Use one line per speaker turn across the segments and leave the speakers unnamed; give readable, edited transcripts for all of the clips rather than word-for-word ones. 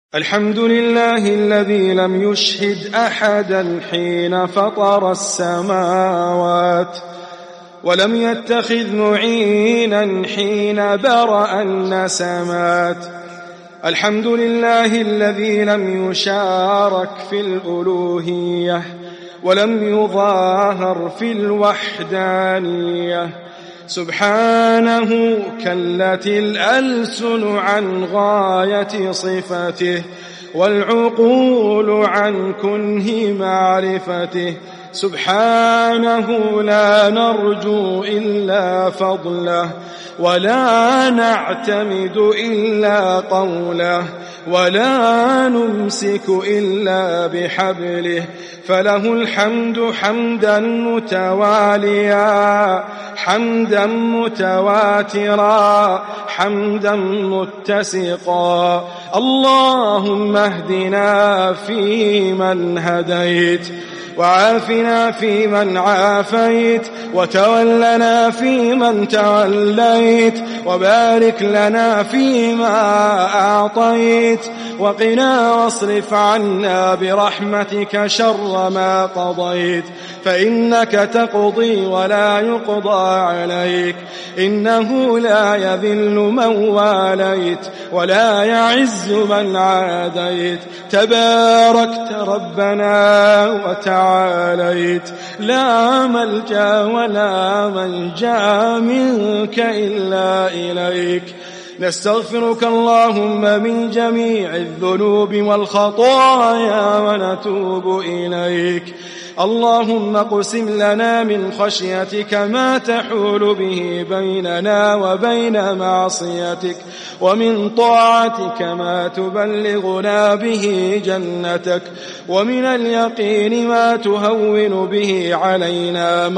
الحمد لله الذي لم يشهد أحدا حين فطر السماوات، ولم يتخذ معينا حين برأ النسمات. الحمد لله الذي لم يشارك في الألوهية ولم يظاهر في الوحدانية. سبحانه كلت الألسن عن غاية صفته، والعقول عن كنه معرفته. سبحانه لا نرجو إلا فضله، ولا نعتمد إلا قوله، ولا نمسك إلا بحبله. فله الحمد حمدا متواليا، حمدا متواترا، حمدا متسقا. اللهم اهدنا فيمن هديت، وعافنا فيمن عافيت، وتولنا فيمن توليت، وبارك لنا فيما أعطيت، وقنا واصرف عنا برحمتك شر ما قضيت. فإنك تقضي ولا يقضى عليك، إنه لا يذل من واليت ولا يعز من عاديت. تباركت ربنا وتعاليت، لا ملجأ ولا منجا منك إلا إليك. نستغفرك اللهم من جميع الذنوب والخطايا ونتوب إليك. اللهم اقسم لنا من خشيتك ما تحول به بيننا وبين معصيتك، ومن طاعتك ما تبلغنا به جنتك، ومن اليقين ما تهون به علينا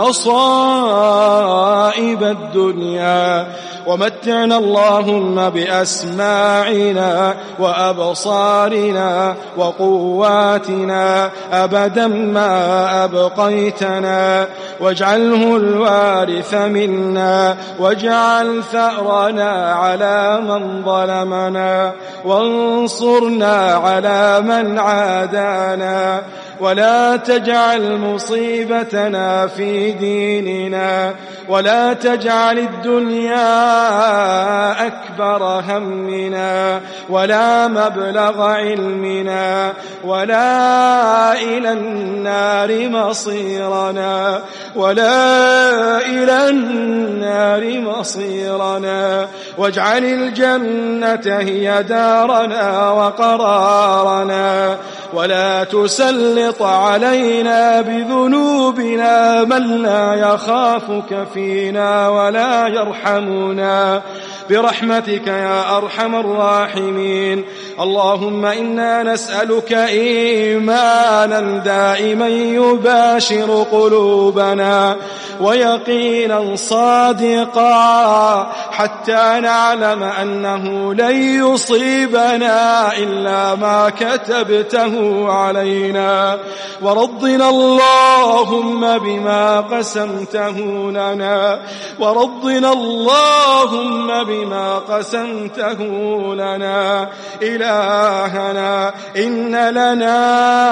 مصائب الدنيا. ومتعنا اللهم بأسماعنا وأبصارنا وقواتنا أبدا ما أبقيتنا، واجعله الوارث منا، واجعل ثأرنا على من ظلمنا، وانصرنا على من عادانا، ولا تجعل مصيبتنا في ديننا، ولا تجعل الدنيا أكبر همنا، ولا مبلغ علمنا، ولا إلى النار مصيرنا، ولا إلى النار مصيرنا. واجعل الجنة هي دارنا وقرارنا، ولا تسلط علينا بذنوبنا من لا يخافك فينا ولا يرحمنا، برحمتك يا أرحم الراحمين. اللهم إنا نسألك إيمانا دائما يباشر قلوبنا، ويقينا صادقا، حتى نعلم أنه لن يصيبنا إلا ما كتبته علينا. ورضنا اللهم بما قسمته لنا، ورضنا اللهم بما قسمته لنا. إلهنا إن لنا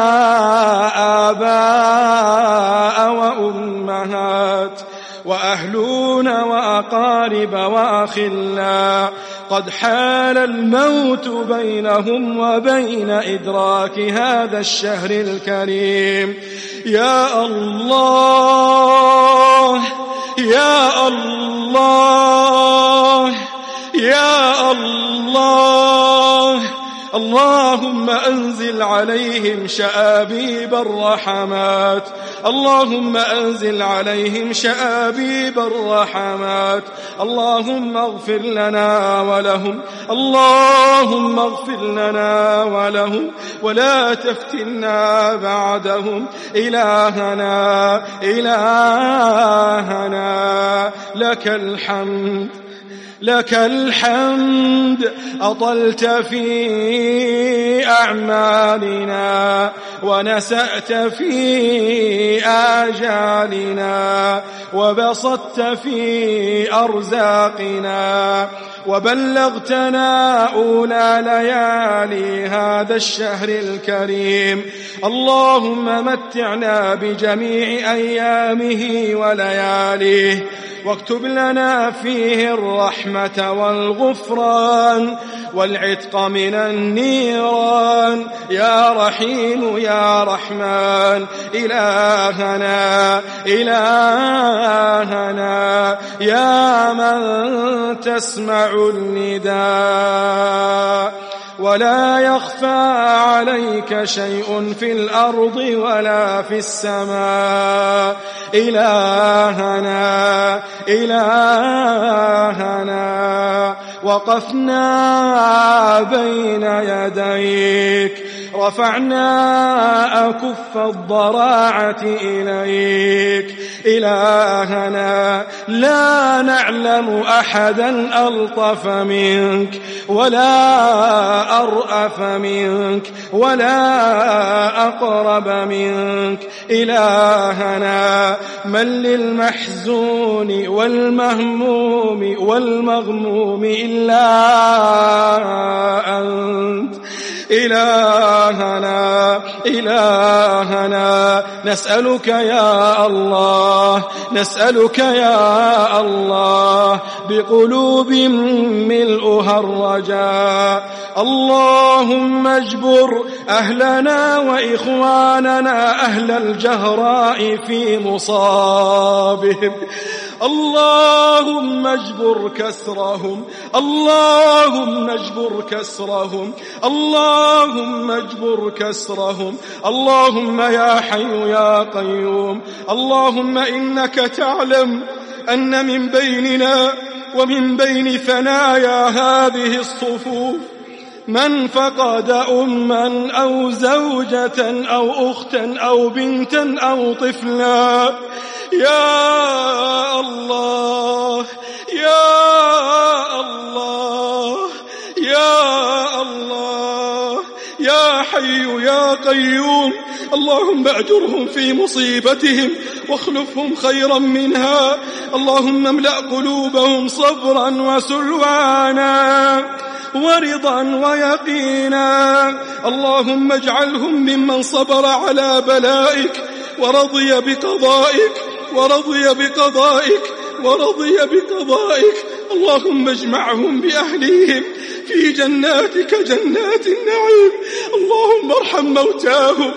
آباء وأمهات وأهلون وأقارب وأخلاء، قد حال الموت بينهم وبين إدراك هذا الشهر الكريم. يا الله يا الله يا الله، اللهم أنزل عليهم شآبيب الرحمات، اللهم أنزل عليهم شآبيب الرحمات. اللهم اغفر لنا ولهم، اللهم اغفر لنا ولهم، ولا تفتنا بعدهم. إلهنا إلهنا لك الحمد، لك الحمد. أطلت في أعمالنا، ونسأت في آجالنا، وبسطت في أرزاقنا، وبلغتنا أولى ليالي هذا الشهر الكريم. اللهم متعنا بجميع أيامه ولياليه، واكتب لنا فيه الرحمة والغفران والعتق من النيران يا رحيم يا رحمن. إلهنا يا من تسمع النداء ولا يخفى عليك شيء في الأرض ولا في السماء. إلهنا وقفنا بين يديك، رفعنا أكف الضراعة إليك. إلهنا لا نعلم أحدا ألطف منك ولا أرأف منك ولا أقرب منك. إلهنا من للمحزون والمهموم والمغموم إلا أنت. إلهنا نسألك يا الله بقلوب ملؤها الرجاء. اللهم اجبر أهلنا وإخواننا أهل الجهراء في مصابهم. اللهم اجبر كسرهم، اللهم يا حي يا قيوم. اللهم إنك تعلم أن من بيننا ومن بين ثنايا هذه الصفوف من فقد أما أو زوجة أو أختا أو بنتا أو طفلا. يا الله يا حي يا قيوم. اللهم أجرهم في مصيبتهم واخلفهم خيرا منها. اللهم املأ قلوبهم صبرا وسلوانا ورضا ويقينا. اللهم اجعلهم ممن صبر على بلائك ورضي بقضائك. اللهم اجمعهم بأهليهم في جناتك جنات النعيم. اللهم ارحم موتاهم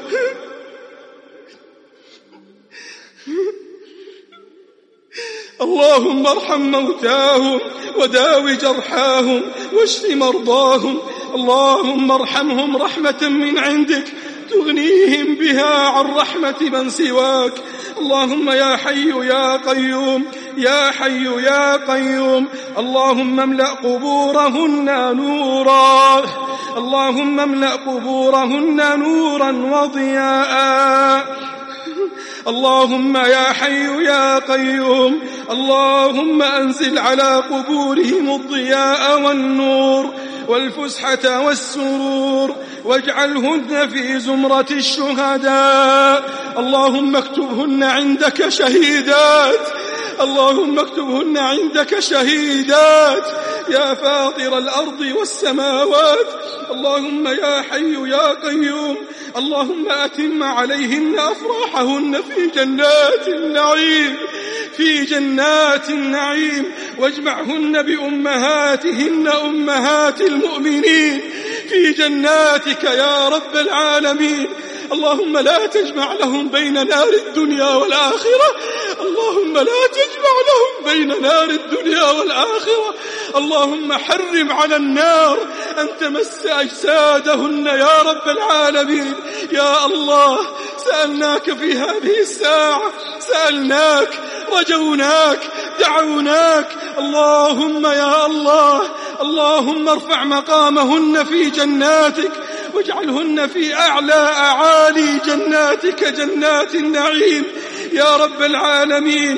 اللهم ارحم موتاهم وداو جرحاهم واشف مرضاهم. اللهم ارحمهم رحمة من عندك تغنيهم بها عن رحمة من سواك. اللهم يا حي يا قيوم يا حي يا قيوم. اللهم املأ قبورهن نورا، اللهم املأ قبورهن نورا وضياء. اللهم يا حي يا قيوم. اللهم أنزل على قبورهم الضياء والنور والفسحة والسرور واجعلهن في زمرة الشهداء. اللهم اكتبهن عندك شهيدات، اللهم اكتبهن عندك شهيدات يا فاطر الأرض والسماوات. اللهم يا حي يا قيوم. اللهم أتم عليهن أفراحهن في جنات النعيم واجمعهن بأمهاتهن أمهات المؤمنين في جناتك يا رب العالمين. اللهم لا تجمع لهم بين نار الدنيا والآخرة، اللهم لا تجمع لهم بين نار الدنيا والآخرة. اللهم حرم على النار أن تمس أجسادهن يا رب العالمين. يا الله سألناك في هذه الساعة، سألناك رجوناك دعوناك. اللهم يا الله، اللهم ارفع مقامهن في جناتك واجعلهن في أعلى أعالي جناتك جنات النعيم يا رب العالمين.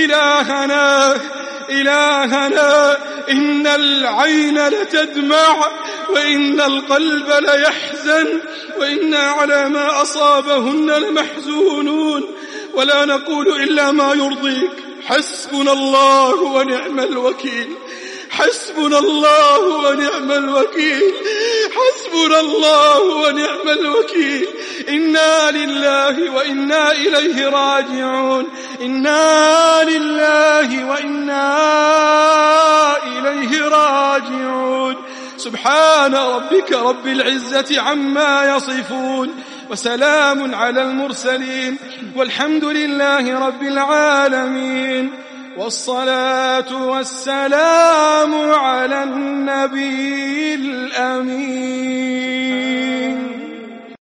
إلهنا إن العين لتدمع وإن القلب ليحزن وإنا على ما أصابهن لمحزونون، ولا نقول إلا ما يرضيك. حسبنا الله ونعم الوكيل، حسبنا الله ونعم الوكيل، حسبنا الله ونعم الوكيل. إنا لله وإنا إليه راجعون، إنا لله وإنا إليه راجعون. سبحان ربك رب العزة عما يصفون، وسلام على المرسلين، والحمد لله رب العالمين. والصلاة والسلام على النبي الأمين.